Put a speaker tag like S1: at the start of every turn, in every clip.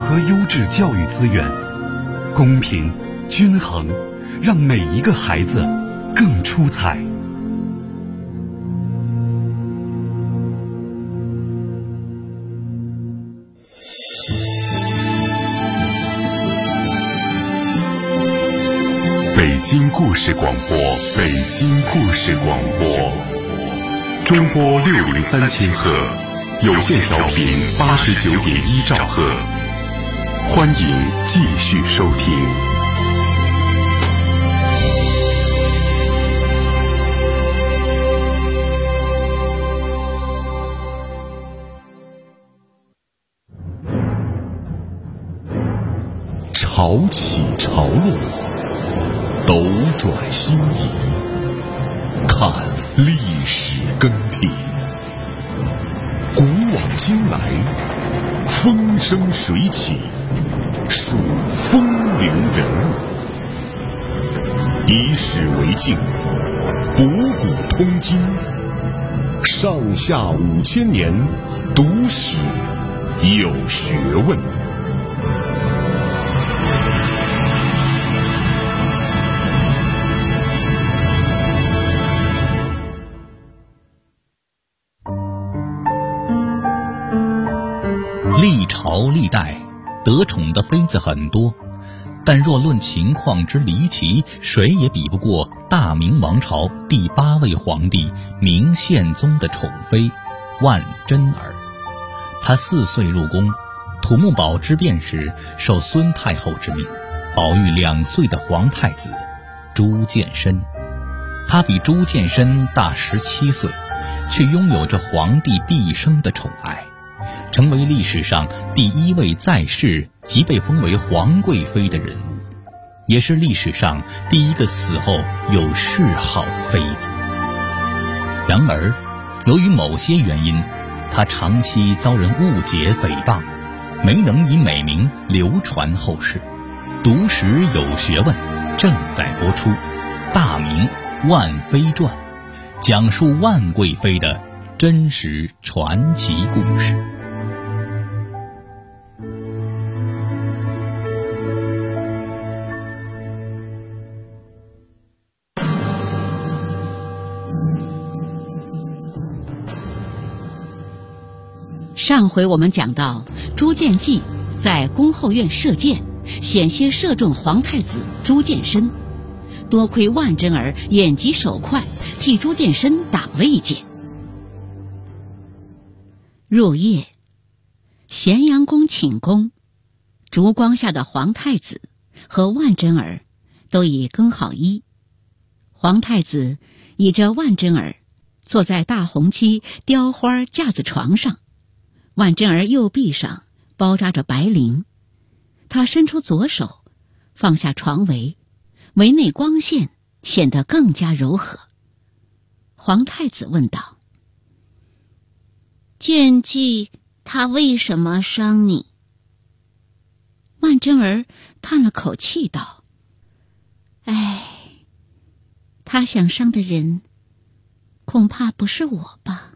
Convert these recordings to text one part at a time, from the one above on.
S1: 合优质教育资源，公平均衡，让每一个孩子更出彩。
S2: 北京故事广播，北京故事广播，中波603千赫，有线调频89.1兆赫，欢迎继续收听。潮起潮落，斗转星移，看历史更替，古往今来，风生水起，数风流人物，以史为镜，博古通今，上下5000年，读史有学问。
S3: 历朝历代得宠的妃子很多，但若论情况之离奇，谁也比不过大明王朝第8位皇帝明宪宗的宠妃万贞儿。她4岁入宫，土木堡之变时受孙太后之命，保育2岁的皇太子朱见深。他比朱见深大17岁，却拥有着皇帝毕生的宠爱，成为历史上第1位在世即被封为皇贵妃的人物，也是历史上第1个死后有谥号的妃子。然而，由于某些原因，她长期遭人误解诽谤，没能以美名流传后世。读史有学问正在播出《大明万妃传》，讲述万贵妃的真实传奇故事。
S4: 上回我们讲到，朱见济在宫后院射箭，险些射中皇太子朱见深，多亏万贞儿眼疾手快，替朱见深挡了一箭。入夜，咸阳宫寝宫，烛光下的皇太子和万贞儿都已更好衣。皇太子倚着万贞儿，坐在大红漆雕花架子床上，万贞儿右臂上包扎着白绫，他伸出左手，放下床围，围内光线显得更加柔和。皇太子问道：“见济他为什么伤你？”万贞儿叹了口气道：“哎，他想伤的人恐怕不是我吧？”“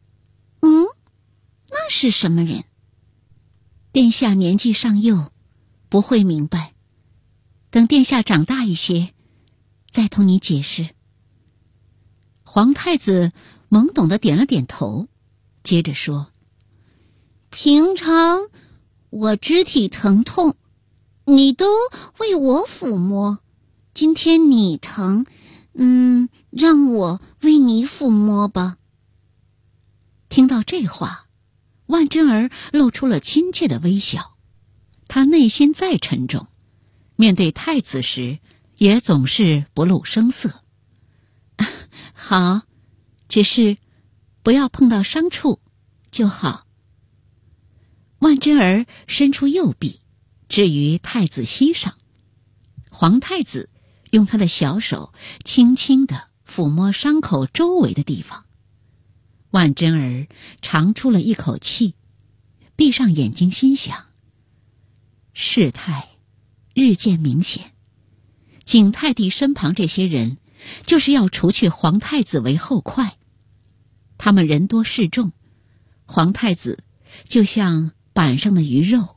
S4: 那是什么人？”“殿下年纪尚幼，不会明白，等殿下长大一些再同你解释。”皇太子懵懂地点了点头，接着说：“平常我肢体疼痛，你都为我抚摸，今天你疼，让我为你抚摸吧。”听到这话，万贞儿露出了亲切的微笑。她内心再沉重，面对太子时也总是不露声色。“好，只是不要碰到伤处就好。”万贞儿伸出右臂置于太子膝上，皇太子用他的小手轻轻地抚摸伤口周围的地方。万贞儿长出了一口气，闭上眼睛心想：事态日渐明显，景泰帝身旁这些人就是要除去皇太子为后快。他们人多势众，皇太子就像板上的鱼肉，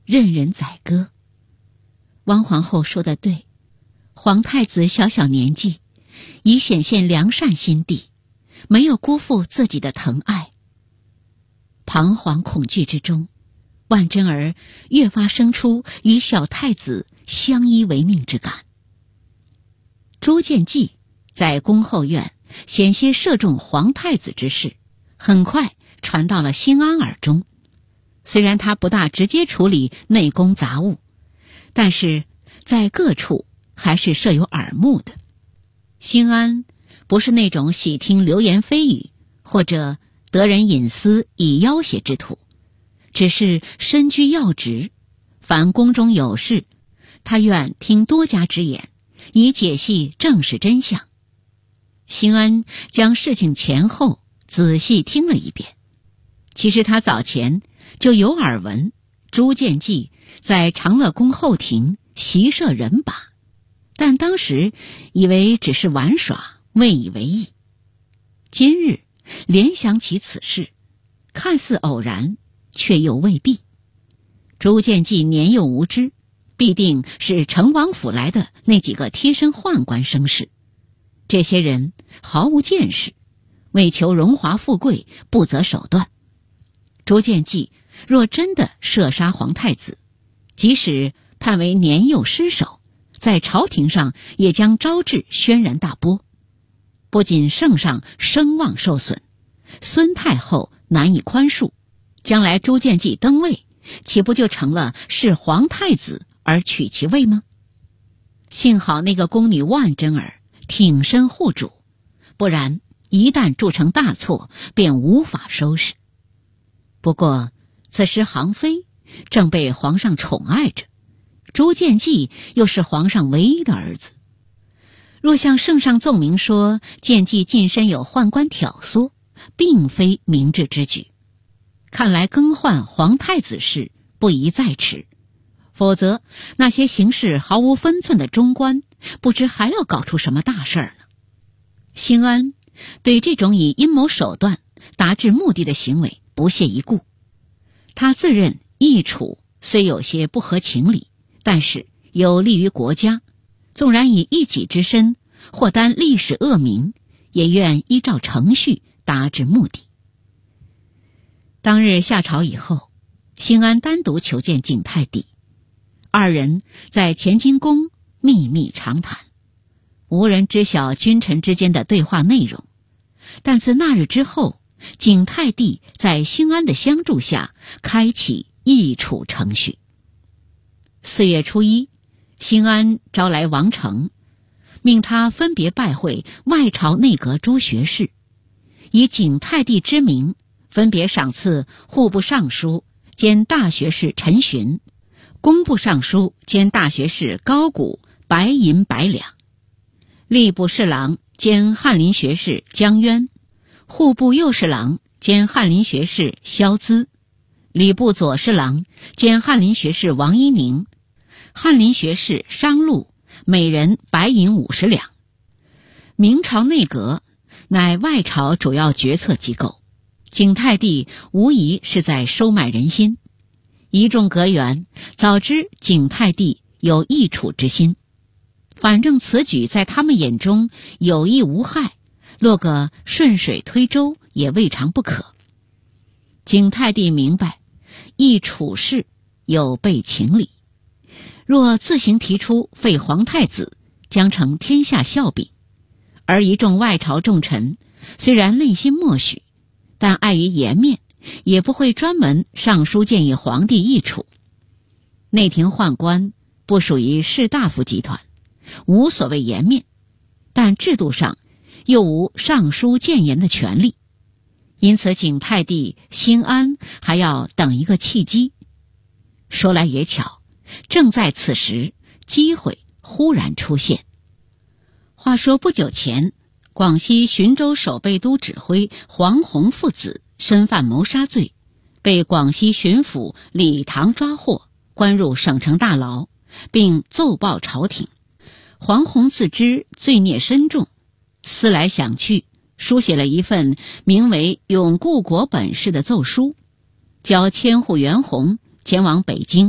S4: 任人宰割。王皇后说得对，皇太子小小年纪，已显现良善心地，没有辜负自己的疼爱。彷徨恐惧之中，万贞儿越发生出与小太子相依为命之感。朱见济在宫后院险些射中皇太子之事，很快传到了兴安耳中。虽然他不大直接处理内宫杂务，但是在各处还是设有耳目的。兴安不是那种喜听流言蜚语或者得人隐私以要挟之徒，只是身居要职，凡宫中有事，他愿听多家之言，以解析正史真相。兴安将事情前后仔细听了一遍，其实他早前就有耳闻朱见济在长乐宫后庭袭射人靶，但当时以为只是玩耍，未以为意。今日联想起此事，看似偶然，却又未必。朱见济年幼无知，必定是成王府来的那几个贴身宦官生事。这些人毫无见识，为求荣华富贵，不择手段。朱见济若真的射杀皇太子，即使判为年幼失手，在朝廷上也将招致轩然大波。不仅圣上声望受损，孙太后难以宽恕，将来朱见济登位，岂不就成了是皇太子而取其位吗？幸好那个宫女万贞儿挺身护主，不然一旦铸成大错，便无法收拾。不过此时航妃正被皇上宠爱着，朱见济又是皇上唯一的儿子，若向圣上奏明说见济近身有宦官挑唆，并非明智之举。看来更换皇太子事不宜再迟，否则那些行事毫无分寸的中官，不知还要搞出什么大事儿呢。兴安对这种以阴谋手段达至目的的行为不屑一顾，他自认易处虽有些不合情理，但是有利于国家，纵然以一己之身或担历史恶名，也愿依照程序达至目的。当日下朝以后，兴安单独求见景泰帝，二人在乾清宫秘密长谈，无人知晓君臣之间的对话内容。但自那日之后，景泰帝在兴安的相助下开启议处程序。4月初1，兴安招来王成，命他分别拜会外朝内阁诸学士，以景泰帝之名分别赏赐户部尚书兼大学士陈询、工部尚书兼大学士高谷白银100两，吏部侍郎兼翰林学士江渊，户部右侍郎兼翰林学士萧资，礼部左侍郎兼翰林学士王一宁，翰林学士商禄每人白银50两。明朝内阁乃外朝主要决策机构，景泰帝无疑是在收买人心。一众阁员早知景泰帝有益处之心，反正此举在他们眼中有益无害，落个顺水推舟也未尝不可。景泰帝明白益处事有悖情理，若自行提出废皇太子，将成天下笑柄。而一众外朝重臣虽然内心默许，但碍于颜面，也不会专门上书建议皇帝议处。内廷宦官不属于士大夫集团，无所谓颜面，但制度上又无上书谏言的权利，因此景泰帝兴安还要等一个契机。说来也巧，正在此时，机会忽然出现。话说不久前，广西浔州守备都指挥黄洪父子身犯谋杀罪，被广西巡抚李唐抓获，关入省城大牢，并奏报朝廷。黄洪自知罪孽深重，思来想去，书写了一份名为《永固国本事》的奏书，交千户袁弘前往北京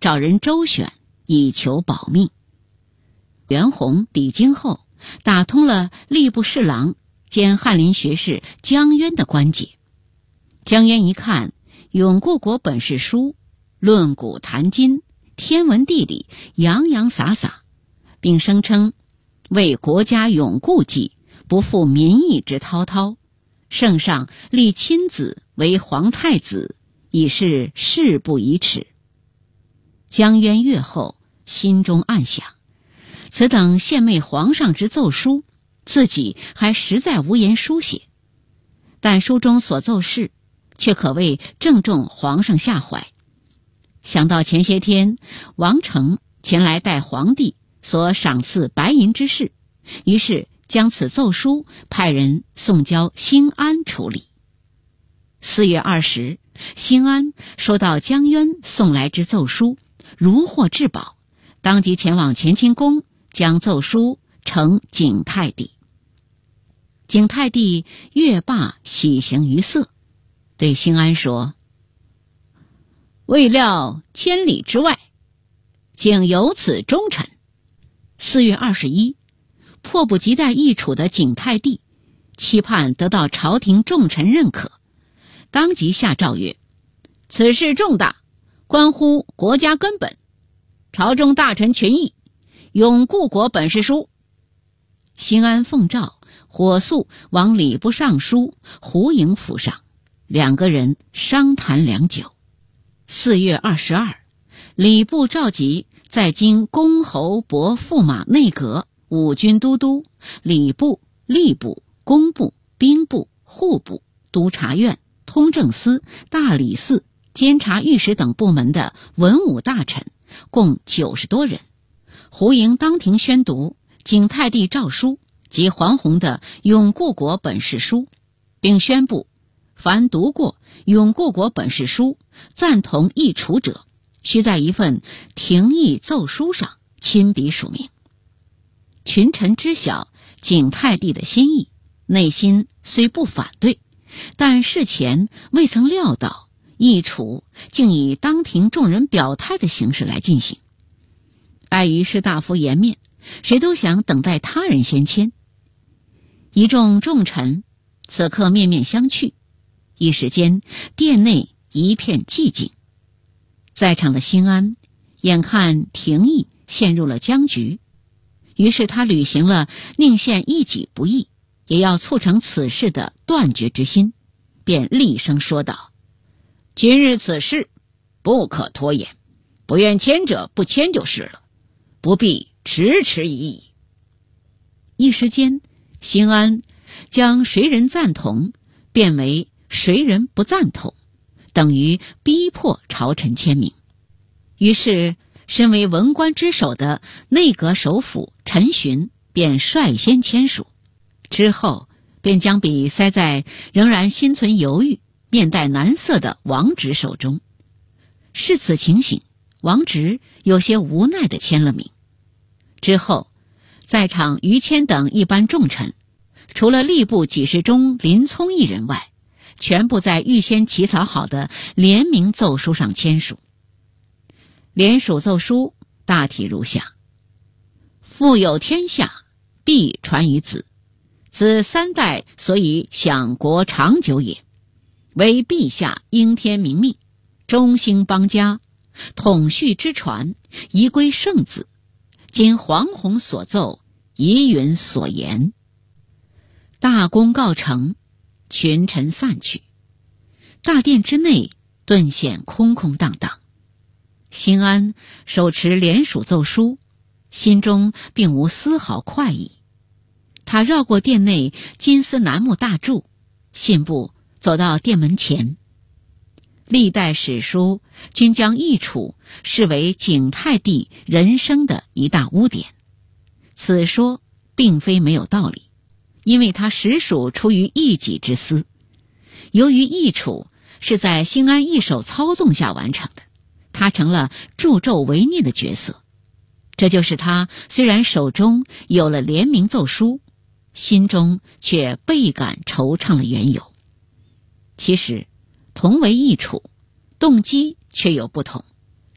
S4: 找人周旋，以求保命。袁弘抵京后，打通了吏部侍郎兼翰林学士江渊的关节。江渊一看《永固国本事书》，论古谈今，天文地理，洋洋洒洒，并声称为国家永固计，不负民意之滔滔，圣上立亲子为皇太子，已是事不宜迟。江渊阅后，心中暗想，此等献媚皇上之奏书，自己还实在无言书写，但书中所奏事却可谓正中皇上下怀。想到前些天王成前来代皇帝所赏赐白银之事，于是将此奏书派人送交兴安处理。4月20，兴安收到江渊送来之奏书，如获至宝，当即前往乾清宫，将奏书呈景泰帝。景泰帝阅罢，喜形于色，对兴安说：“未料千里之外，竟有此忠臣。”4月21，迫不及待易处的景泰帝期盼得到朝廷重臣认可，当即下诏曰：“此事重大，关乎国家根本，朝中大臣群议，永固国本事书。”兴安奉诏，火速往礼部尚书胡盈府上，两个人商谈良久。4月22，礼部召集在京公侯伯驸马内阁、五军都督、礼部、吏部、工部、兵部、户部、督察院、通政司、大理寺、监察御史等部门的文武大臣，共90多人。胡盈当庭宣读景泰帝诏书及黄宏的《永固国本事书》，并宣布凡读过《永固国本事书》赞同议处者，须在一份廷议奏书上亲笔署名。群臣知晓景泰帝的心意，内心虽不反对，但事前未曾料到议处竟以当庭众人表态的形式来进行。碍于士大夫颜面，谁都想等待他人先签。一众重臣此刻面面相觑，一时间殿内一片寂静。在场的兴安眼看廷议陷入了僵局，于是他履行了宁献一己不义，也要促成此事的断绝之心，便厉声说道：“今日此事不可拖延，不愿签者不签就是了，不必迟迟一议。”一时间，兴安将谁人赞同变为谁人不赞同，等于逼迫朝臣签名。于是身为文官之首的内阁首辅陈询便率先签署，之后便将笔塞在仍然心存犹豫、面带难色的王直手中。视此情形，王直有些无奈地签了名。之后，在场于谦等一般重臣，除了吏部给事中林聪一人外，全部在预先起草好的联名奏书上签署。联署奏书大体如下：富有天下，必传于子，此三代所以享国长久也。为陛下应天明命，中兴邦家，统序之传，宜归圣子。今黄宏所奏，宜允所言。大功告成，群臣散去，大殿之内顿显空空荡荡。兴安手持联署奏书，心中并无丝毫快意。他绕过殿内金丝楠木大柱，信步走到殿门前。历代史书均将议处视为景泰帝人生的一大污点，此说并非没有道理，因为他实属出于一己之私。由于议处是在兴安一手操纵下完成的，他成了助纣为虐的角色。这就是他虽然手中有了联名奏书，心中却倍感惆怅的缘由。其实同为议处，动机却有不同。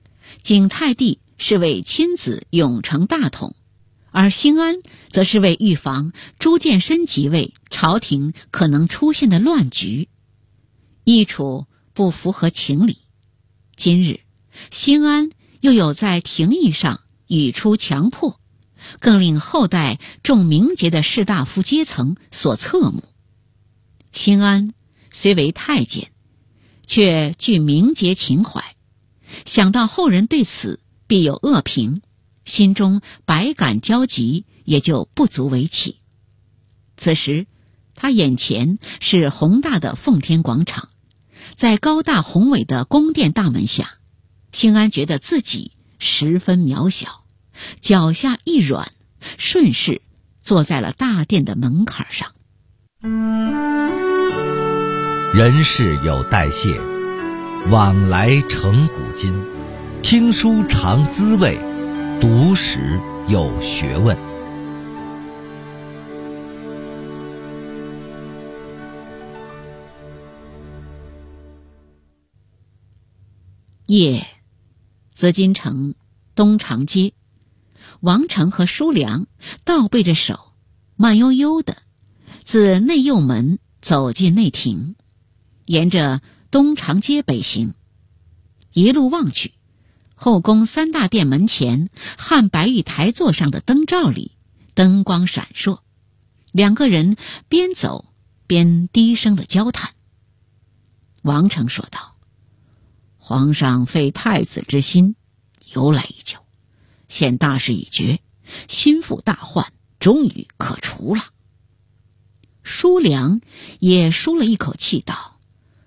S4: 景泰帝是为亲子永成大统，而兴安则是为预防朱见深即位，朝廷可能出现的乱局，议处不符合情理。今日兴安又有在廷议上语出强迫，更令后代重名节的士大夫阶层所侧目。兴安虽为太监，却具名节情怀，想到后人对此必有恶评，心中百感交集，也就不足为奇。此时他眼前是宏大的奉天广场，在高大宏伟的宫殿大门下，兴安觉得自己十分渺小，脚下一软，顺势坐在了大殿的门槛上。
S5: 人事有代谢，往来成古今。听书尝滋味，读史有学问。
S4: 夜，紫禁城东长街，王成和叔良倒背着手，慢悠悠地自内右门走进内廷，沿着东长街北行。一路望去，后宫三大殿门前汉白玉台座上的灯罩里灯光闪烁，两个人边走边低声的交谈。王成说道：皇上废太子之心由来已久，现大势已决，心腹大患终于可除了。叔良也舒了一口气道：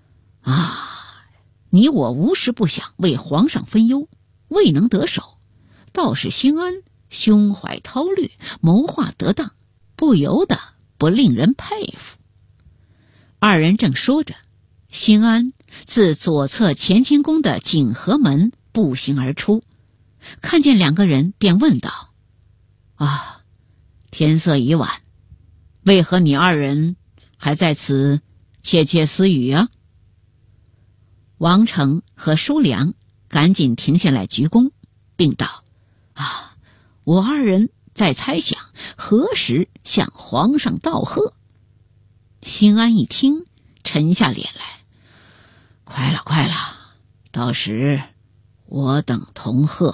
S4: 你我无时不想为皇上分忧，未能得手，倒是兴安胸怀韬略，谋划得当，不由得不令人佩服。二人正说着，兴安自左侧乾清宫的景和门步行而出，看见两个人便问道：天色已晚，为何你二人还在此窃窃私语啊？王成和叔良赶紧停下来鞠躬，并道：我二人在猜想何时向皇上道贺。兴安一听，沉下脸来：快了，到时我等同贺。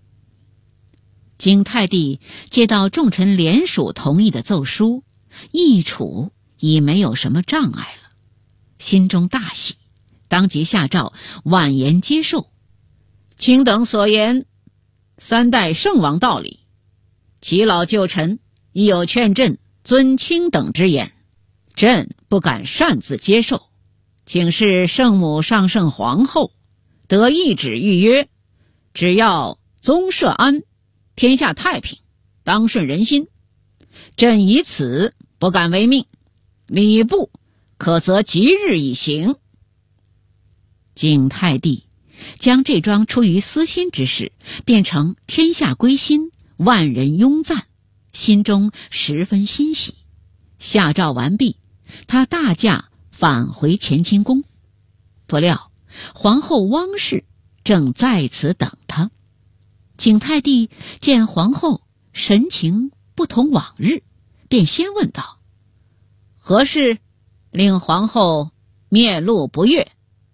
S4: 景泰帝接到众臣联署同意的奏书，议处已没有什么障碍了，心中大喜，当即下诏婉言接受。卿等所言，三代圣王道理，耆老旧臣亦有劝朕遵卿等之言，朕不敢擅自接受，请示圣母上圣皇后，得懿旨预约，只要宗社安，天下太平，当顺人心，朕以此不敢违命，礼部可择吉日以行。景泰帝将这桩出于私心之事变成天下归心，万人拥赞，心中十分欣喜。下诏完毕，他大驾返回乾清宫，不料皇后汪氏正在此等他。景泰帝见皇后神情不同往日，便先问道：何事令皇后面露不悦？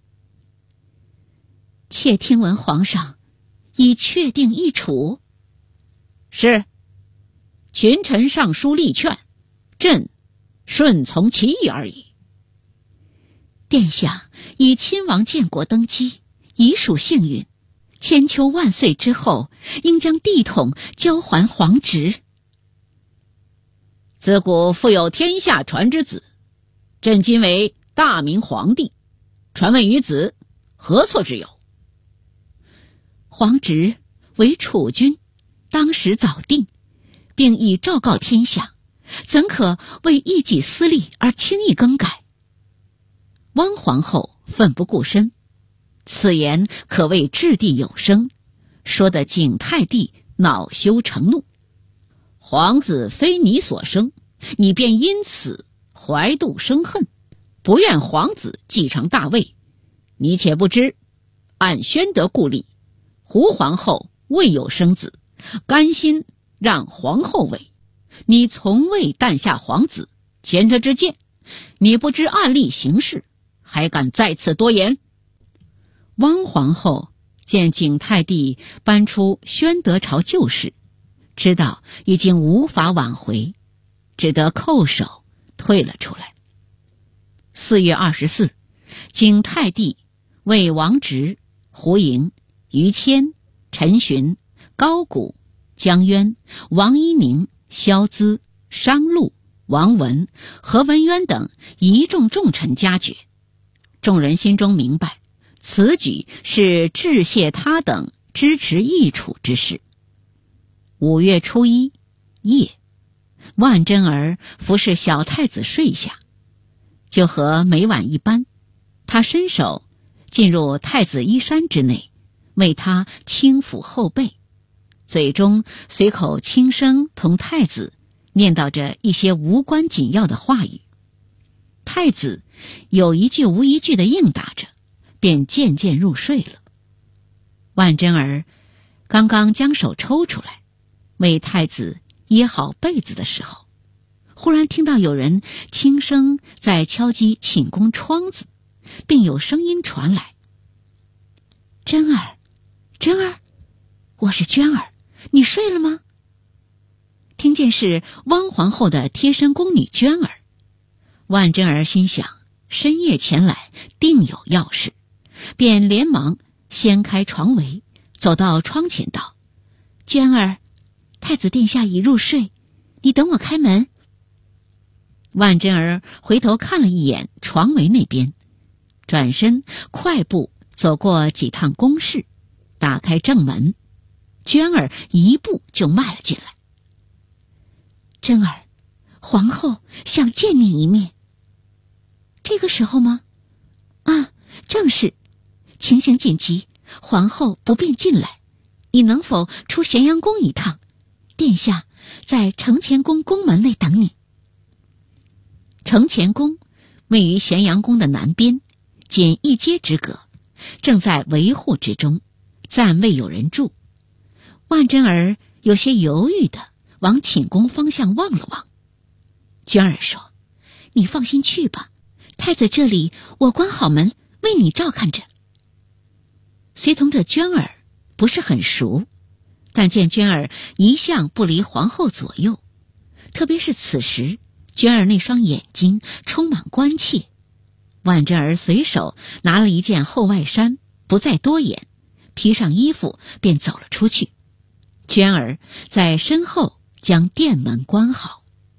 S4: 妾听闻皇上已确定议处。是，群臣上书力劝，朕顺从其意而已。殿下以亲王建国登基，已属幸运，千秋万岁之后，应将帝统交还皇侄。自古复有天下传之子，朕今为大明皇帝，传位于子，何错之有？皇侄为储君，当时早定，并已昭告天下，怎可为一己私利而轻易更改？汪皇后奋不顾身，此言可谓掷地有声，说得景泰帝恼羞成怒。皇子非你所生，你便因此怀妒生恨，不愿皇子继承大位。你且不知，按宣德故例， 胡皇后未有生子，甘心让皇后位。你从未诞下皇子，前车之鉴，你不知按例行事，还敢再次多言？汪皇后见景泰帝搬出宣德朝旧事，知道已经无法挽回，只得叩首退了出来。4月24，景泰帝为王直、胡莹、于谦、陈询、高古、江渊、王一宁、萧咨、商禄、王文、何文渊等一众重臣加爵。众人心中明白，此举是致谢他等支持易楚之事。5月初1夜，万贞儿服侍小太子睡下，就和每晚一般，他伸手进入太子衣衫之内，为他轻抚后背，嘴中随口轻声同太子念叨着一些无关紧要的话语。太子有一句无一句地应答着，便渐渐入睡了。万贞儿刚刚将手抽出来为太子掖好被子的时候，忽然听到有人轻声在敲击寝宫窗子，并有声音传来：“贞儿，贞儿，我是娟儿，你睡了吗？”听见是汪皇后的贴身宫女娟儿，万贞儿心想深夜前来定有要事，便连忙掀开床围，走到窗前道：“娟儿，太子殿下已入睡，你等我开门。”万贞儿回头看了一眼床围那边，转身快步走过几趟宫室，打开正门，娟儿一步就迈了进来。“贞儿，皇后想见你一面。”“这个时候吗？”“啊，正是。情形紧急，皇后不便进来，你能否出咸阳宫一趟？殿下在承乾宫宫门内等你。”承乾宫位于咸阳宫的南边，仅一街之隔，正在维护之中，暂未有人住。万贞儿有些犹豫地往寝宫方向望了望。娟儿说：“你放心去吧，太子这里我关好门，为你照看着。”随同着娟儿不是很熟，但见娟儿一向不离皇后左右，特别是此时娟儿那双眼睛充满关切。万贞儿随手拿了一件厚外衫，不再多言，披上衣服便走了出去。娟儿在身后将殿门关好，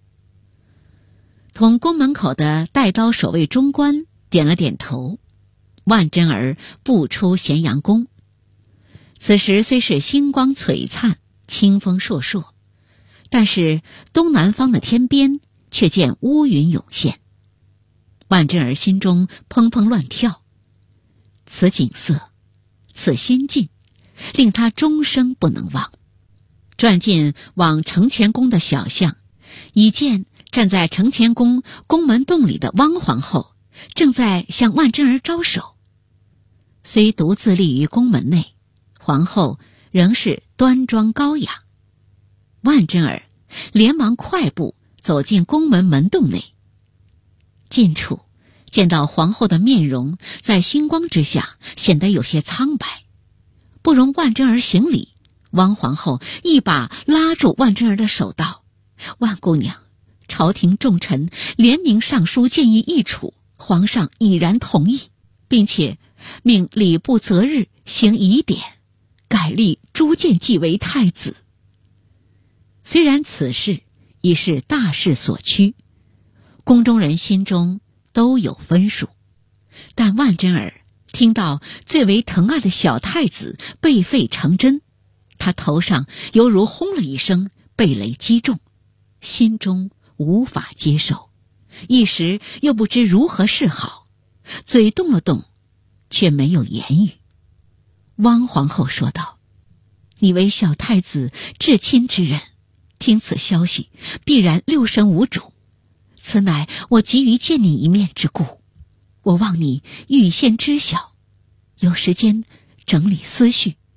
S4: 同宫门口的带刀守卫中官点了点头。万贞儿步出咸阳宫，此时虽是星光璀璨，清风烁烁，但是东南方的天边却见乌云涌现。万贞儿心中砰砰乱跳，此景色，此心境，令他终生不能忘。转进往承乾宫的小巷，已见站在承乾宫宫门洞里的汪皇后正在向万贞儿招手。虽独自立于宫门内，皇后仍是端庄高雅。万贞儿连忙快步走进宫门门洞内，近处见到皇后的面容在星光之下显得有些苍白，不容万贞儿行礼。汪皇后一把拉住万贞儿的手道：“万姑娘，朝廷重臣联名上书建议易楚，皇上已然同意，并且命礼部择日行仪典，改立朱见继为太子。”虽然此事已是大势所趋，宫中人心中都有分数，但万贞儿听到最为疼爱的小太子被废成真，他头上犹如轰了一声，被雷击中，心中无法接受，一时又不知如何是好，嘴动了动，却没有言语。汪皇后说道：“你为小太子至亲之人，听此消息必然六神无主，此乃我急于见你一面之故。我望你预先知晓，有时间整理思绪，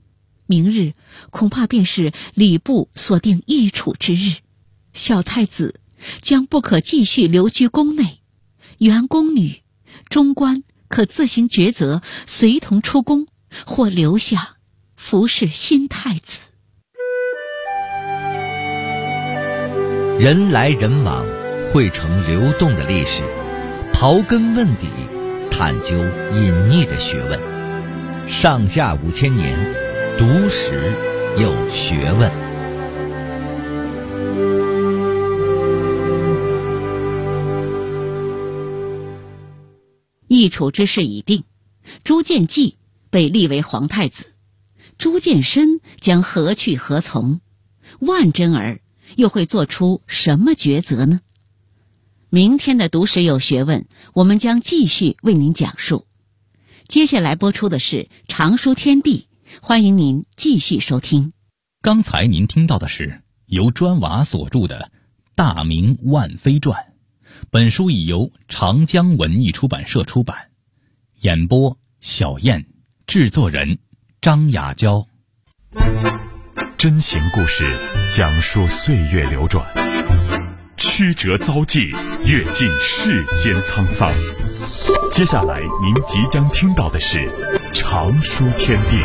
S4: 明日恐怕便是礼部所定易处之日，小太子将不可继续留居宫内，原宫女、中官可自行抉择，随同出宫，或留下服侍新太子。
S5: 人来人往，汇成流动的历史，刨根问底，探究隐匿的学问。上下5000年，读史有学问。
S4: 易处之事已定，朱见济被立为皇太子，朱见深将何去何从？万贞儿又会做出什么抉择呢？明天的读史有学问，我们将继续为您讲述。接下来播出的是常书天地，欢迎您继续收听。
S3: 刚才您听到的是由砖瓦所著的《大明万妃传》，本书已由长江文艺出版社出版。演播小燕，制作人张雅娇。
S1: 真情故事讲述岁月流转，曲折遭际，阅尽世间沧桑。接下来您即将听到的是常书天地。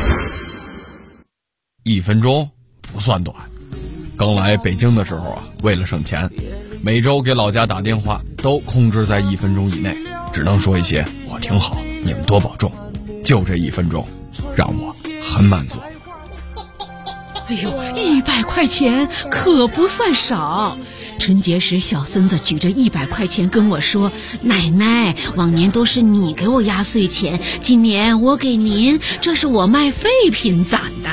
S2: 1分钟不算短。刚来北京的时候啊，为了省钱，每周给老家打电话都控制在1分钟以内，只能说一些我挺好，你们多保重。就这1分钟，让我很满足。
S4: 哎呦，100块钱可不算少。春节时，小孙子举着100块钱跟我说：“奶奶，往年都是你给我压岁钱，今年我给您，这是我卖废品攒的。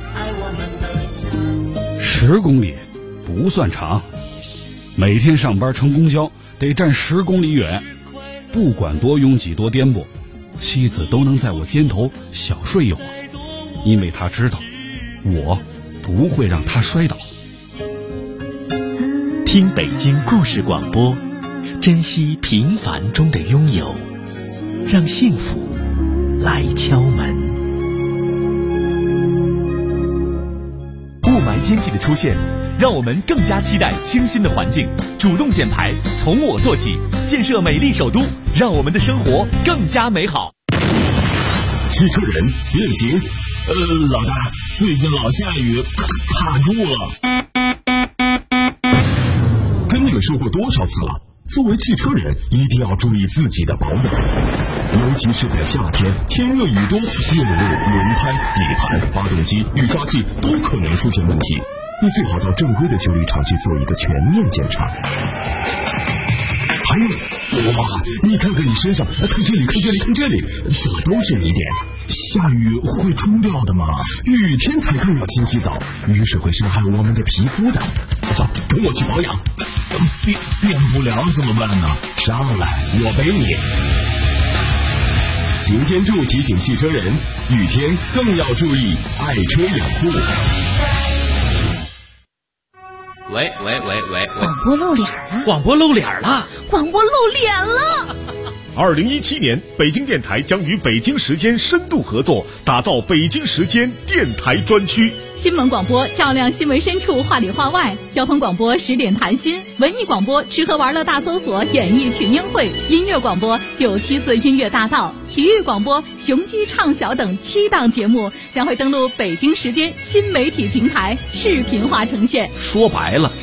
S6: ”10公里不算长，每天上班乘公交得站10公里远，不管多拥挤多颠簸，妻子都能在我肩头小睡一会儿，因为她知道我不会让她摔倒。
S7: 听北京故事广播，珍惜平凡中的拥有，让幸福来敲门。雾霾天气的出现，让我们更加期待清新的环境，主动减排，从我做起，建设美丽首都，让我们的生活更加美好。
S8: 汽车人变形，老大，最近老下雨，卡住了。跟你们说过多少次了，作为汽车人一定要注意自己的保养，尤其是在夏天，天热雨多，用路、轮胎、底盘、发动机、雨刷器都可能出现问题，你最好到正规的修理厂去做一个全面检查。还有，哇，你看看你身上，看这里，看这里，看这里，怎么都是泥点？下雨会冲掉的吗？雨天才更要勤洗澡，雨水会伤害我们的皮肤的。走，跟我去保养。变不了怎么办呢？上来，我背你。擎天柱提醒汽车人，雨天更要注意爱车养护。
S9: 喂，
S4: 广播露脸了！
S9: 广播露脸了！
S4: 广播露脸了
S8: ！2017年，北京电台将与北京时间深度合作，打造北京时间电台专区。
S10: 新闻广播照亮新闻深处，话里话外；交通广播10点谈心；文艺广播吃喝玩乐大搜索，演艺群英会；音乐广播974音乐大道；体育广播雄鸡畅晓等7档节目将会登陆北京时间新媒体平台视频化呈现。
S9: 说白了，